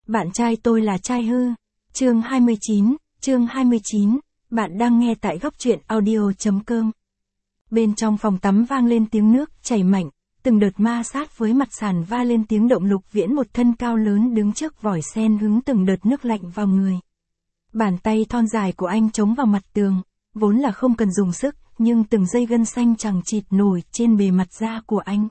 Bạn trai tôi là trai hư. Chương 29, bạn đang nghe tại góc truyện audio.com. Bên trong phòng tắm vang lên tiếng nước chảy mạnh, từng đợt ma sát với mặt sàn va lên tiếng động. Lục Viễn một thân cao lớn đứng trước vòi sen hứng từng đợt nước lạnh vào người. Bàn tay thon dài của anh chống vào mặt tường, vốn là không cần dùng sức, nhưng từng dây gân xanh chằng chịt nổi trên bề mặt da của anh.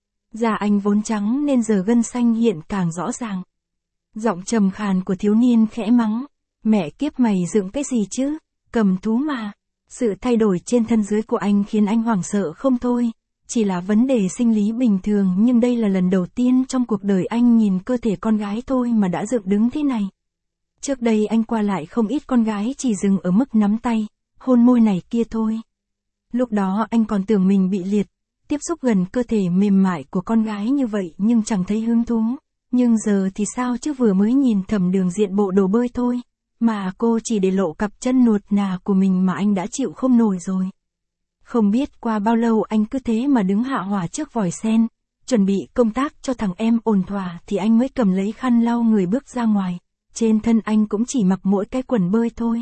Da anh vốn trắng nên giờ gân xanh hiện càng rõ ràng. Giọng trầm khàn của thiếu niên khẽ mắng, mẹ kiếp mày dựng cái gì chứ, cầm thú mà. Sự thay đổi trên thân dưới của anh khiến anh hoảng sợ không thôi, chỉ là vấn đề sinh lý bình thường, nhưng đây là lần đầu tiên trong cuộc đời anh nhìn cơ thể con gái thôi mà đã dựng đứng thế này. Trước đây anh qua lại không ít con gái chỉ dừng ở mức nắm tay, hôn môi này kia thôi. Lúc đó anh còn tưởng mình bị liệt, tiếp xúc gần cơ thể mềm mại của con gái như vậy nhưng chẳng thấy hứng thú. Nhưng giờ thì sao chứ, vừa mới nhìn Thẩm Đường diện bộ đồ bơi thôi, mà cô chỉ để lộ cặp chân nuột nà của mình mà anh đã chịu không nổi rồi. Không biết qua bao lâu anh cứ thế mà đứng hạ hỏa trước vòi sen, chuẩn bị công tác cho thằng em ổn thỏa thì anh mới cầm lấy khăn lau người bước ra ngoài. Trên thân anh cũng chỉ mặc mỗi cái quần bơi thôi.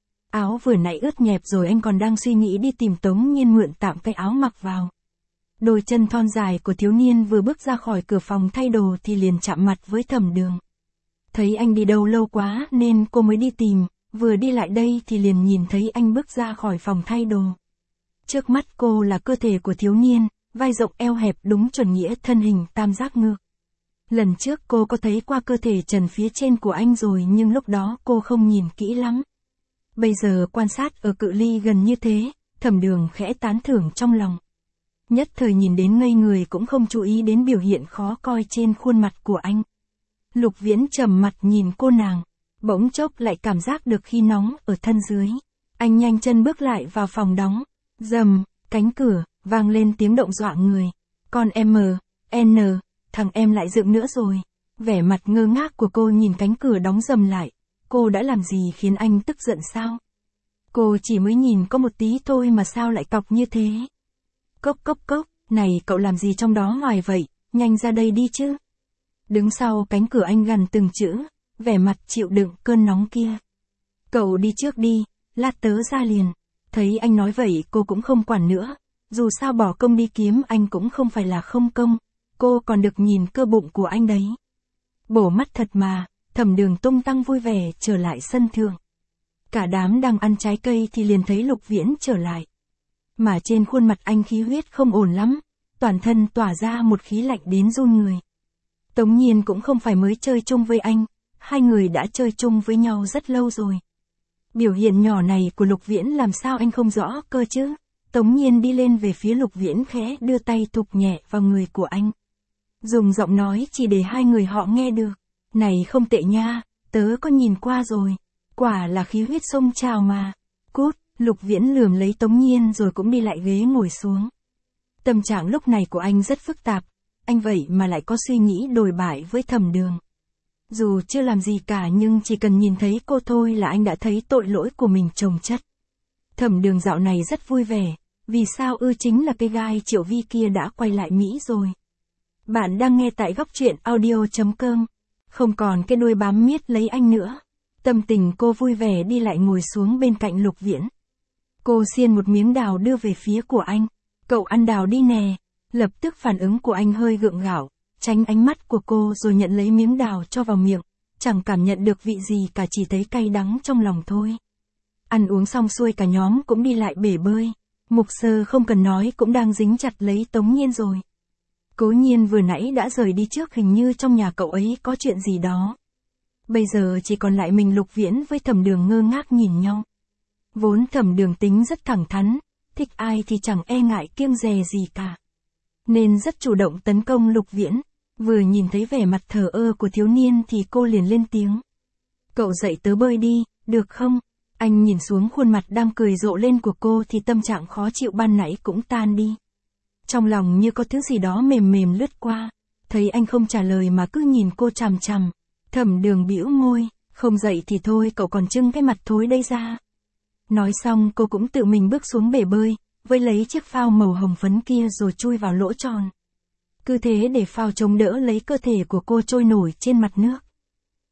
Áo vừa nãy ướt nhẹp rồi, anh còn đang suy nghĩ đi tìm Tống Nhiên mượn tạm cái áo mặc vào. Đôi chân thon dài của thiếu niên vừa bước ra khỏi cửa phòng thay đồ thì liền chạm mặt với Thẩm Đường. Thấy anh đi đâu lâu quá nên cô mới đi tìm, vừa đi lại đây thì liền nhìn thấy anh bước ra khỏi phòng thay đồ. Trước mắt cô là cơ thể của thiếu niên, vai rộng eo hẹp đúng chuẩn nghĩa thân hình tam giác ngược. Lần trước cô có thấy qua cơ thể trần phía trên của anh rồi nhưng lúc đó cô không nhìn kỹ lắm. Bây giờ quan sát ở cự ly gần như thế, Thẩm Đường khẽ tán thưởng trong lòng. Nhất thời nhìn đến ngây người, cũng không chú ý đến biểu hiện khó coi trên khuôn mặt của anh. Lục Viễn trầm mặt nhìn cô nàng, bỗng chốc lại cảm giác được khí nóng ở thân dưới. Anh nhanh chân bước lại vào phòng đóng, rầm, cánh cửa, vang lên tiếng động dọa người. Con M.N. thằng em lại dựng nữa rồi. Vẻ mặt ngơ ngác của cô nhìn cánh cửa đóng rầm lại. Cô đã làm gì khiến anh tức giận sao? Cô chỉ mới nhìn có một tí thôi mà sao lại cọc như thế? Cốc cốc cốc, này cậu làm gì trong đó ngoài vậy, nhanh ra đây đi chứ. Đứng sau cánh cửa anh gằn từng chữ, vẻ mặt chịu đựng cơn nóng kia. Cậu đi trước đi, lát tớ ra liền. Thấy anh nói vậy cô cũng không quản nữa, dù sao bỏ công đi kiếm anh cũng không phải là không công, cô còn được nhìn cơ bụng của anh đấy. Bổ mắt thật mà. Thẩm Đường tung tăng vui vẻ trở lại sân thượng. Cả đám đang ăn trái cây thì liền thấy Lục Viễn trở lại. Mà trên khuôn mặt anh khí huyết không ổn lắm, toàn thân tỏa ra một khí lạnh đến run người. Tống Nhiên cũng không phải mới chơi chung với anh, hai người đã chơi chung với nhau rất lâu rồi. Biểu hiện nhỏ này của Lục Viễn làm sao anh không rõ cơ chứ? Tống Nhiên đi lên về phía Lục Viễn khẽ đưa tay thụp nhẹ vào người của anh. Dùng giọng nói chỉ để hai người họ nghe được. Này không tệ nha, tớ có nhìn qua rồi. Quả là khí huyết sông trào mà. Cút, Lục Viễn lườm lấy Tống Nhiên rồi cũng đi lại ghế ngồi xuống. Tâm trạng lúc này của anh rất phức tạp. Anh vậy mà lại có suy nghĩ đồi bại với Thẩm Đường. Dù chưa làm gì cả nhưng chỉ cần nhìn thấy cô thôi là anh đã thấy tội lỗi của mình chồng chất. Thẩm Đường dạo này rất vui vẻ. Vì sao chính là cái gai Triệu Vi kia đã quay lại Mỹ rồi. Bạn đang nghe tại góc truyện audio.com. Không còn cái đuôi bám miết lấy anh nữa. Tâm tình cô vui vẻ đi lại ngồi xuống bên cạnh Lục Viễn. Cô xiên một miếng đào đưa về phía của anh. Cậu ăn đào đi nè. Lập tức phản ứng của anh hơi gượng gạo, tránh ánh mắt của cô rồi nhận lấy miếng đào cho vào miệng. Chẳng cảm nhận được vị gì cả, chỉ thấy cay đắng trong lòng thôi. Ăn uống xong xuôi cả nhóm cũng đi lại bể bơi. Mục Sơ không cần nói cũng đang dính chặt lấy Tống Nhiên rồi. Cố Nhiên vừa nãy đã rời đi trước, hình như trong nhà cậu ấy có chuyện gì đó. Bây giờ chỉ còn lại mình Lục Viễn với Thẩm Đường ngơ ngác nhìn nhau. Vốn Thẩm Đường tính rất thẳng thắn, thích ai thì chẳng e ngại kiêng dè gì cả. Nên rất chủ động tấn công Lục Viễn, vừa nhìn thấy vẻ mặt thờ ơ của thiếu niên thì cô liền lên tiếng. Cậu dạy tớ bơi đi, được không? Anh nhìn xuống khuôn mặt đang cười rộ lên của cô thì tâm trạng khó chịu ban nãy cũng tan đi. Trong lòng như có thứ gì đó mềm mềm lướt qua, thấy anh không trả lời mà cứ nhìn cô chằm chằm. Thẩm Đường bĩu môi, không dậy thì thôi, cậu còn trưng cái mặt thối đây ra. Nói xong cô cũng tự mình bước xuống bể bơi, với lấy chiếc phao màu hồng phấn kia rồi chui vào lỗ tròn. Cứ thế để phao chống đỡ lấy cơ thể của cô trôi nổi trên mặt nước.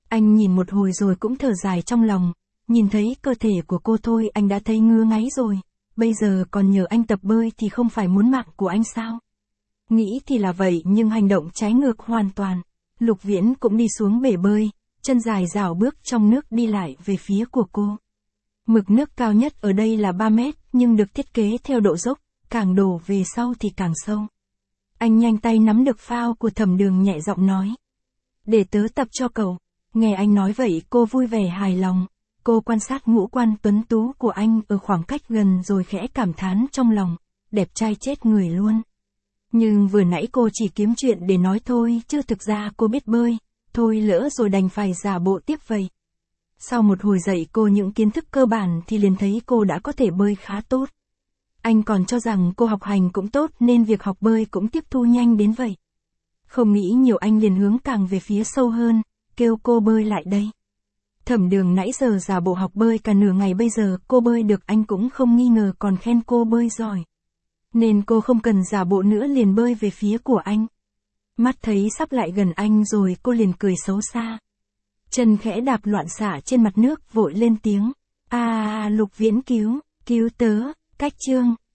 Anh nhìn một hồi rồi cũng thở dài trong lòng, nhìn thấy cơ thể của cô thôi anh đã thấy ngứa ngáy rồi, bây giờ còn nhờ anh tập bơi thì không phải muốn mạng của anh sao? Nghĩ thì là vậy nhưng hành động trái ngược hoàn toàn. Lục Viễn cũng đi xuống bể bơi, chân dài rảo bước trong nước đi lại về phía của cô. Mực nước cao nhất ở đây là 3 mét nhưng được thiết kế theo độ dốc, càng đổ về sau thì càng sâu. Anh nhanh tay nắm được phao của Thẩm Đường nhẹ giọng nói. Để tớ tập cho cậu. Nghe anh nói vậy cô vui vẻ hài lòng. Cô quan sát ngũ quan tuấn tú của anh ở khoảng cách gần rồi khẽ cảm thán trong lòng. Đẹp trai chết người luôn. Nhưng vừa nãy cô chỉ kiếm chuyện để nói thôi chứ thực ra cô biết bơi. Thôi lỡ rồi đành phải giả bộ tiếp vậy. Sau một hồi dạy cô những kiến thức cơ bản thì liền thấy cô đã có thể bơi khá tốt. Anh còn cho rằng cô học hành cũng tốt nên việc học bơi cũng tiếp thu nhanh đến vậy. Không nghĩ nhiều anh liền hướng càng về phía sâu hơn, kêu cô bơi lại đây. Thẩm Đường nãy giờ giả bộ học bơi cả nửa ngày bây giờ cô bơi được anh cũng không nghi ngờ còn khen cô bơi giỏi. Nên cô không cần giả bộ nữa liền bơi về phía của anh. Mắt thấy sắp lại gần anh rồi cô liền cười xấu xa. Chân khẽ đạp loạn xả trên mặt nước vội lên tiếng. Lục Viễn cứu tớ, cách chương.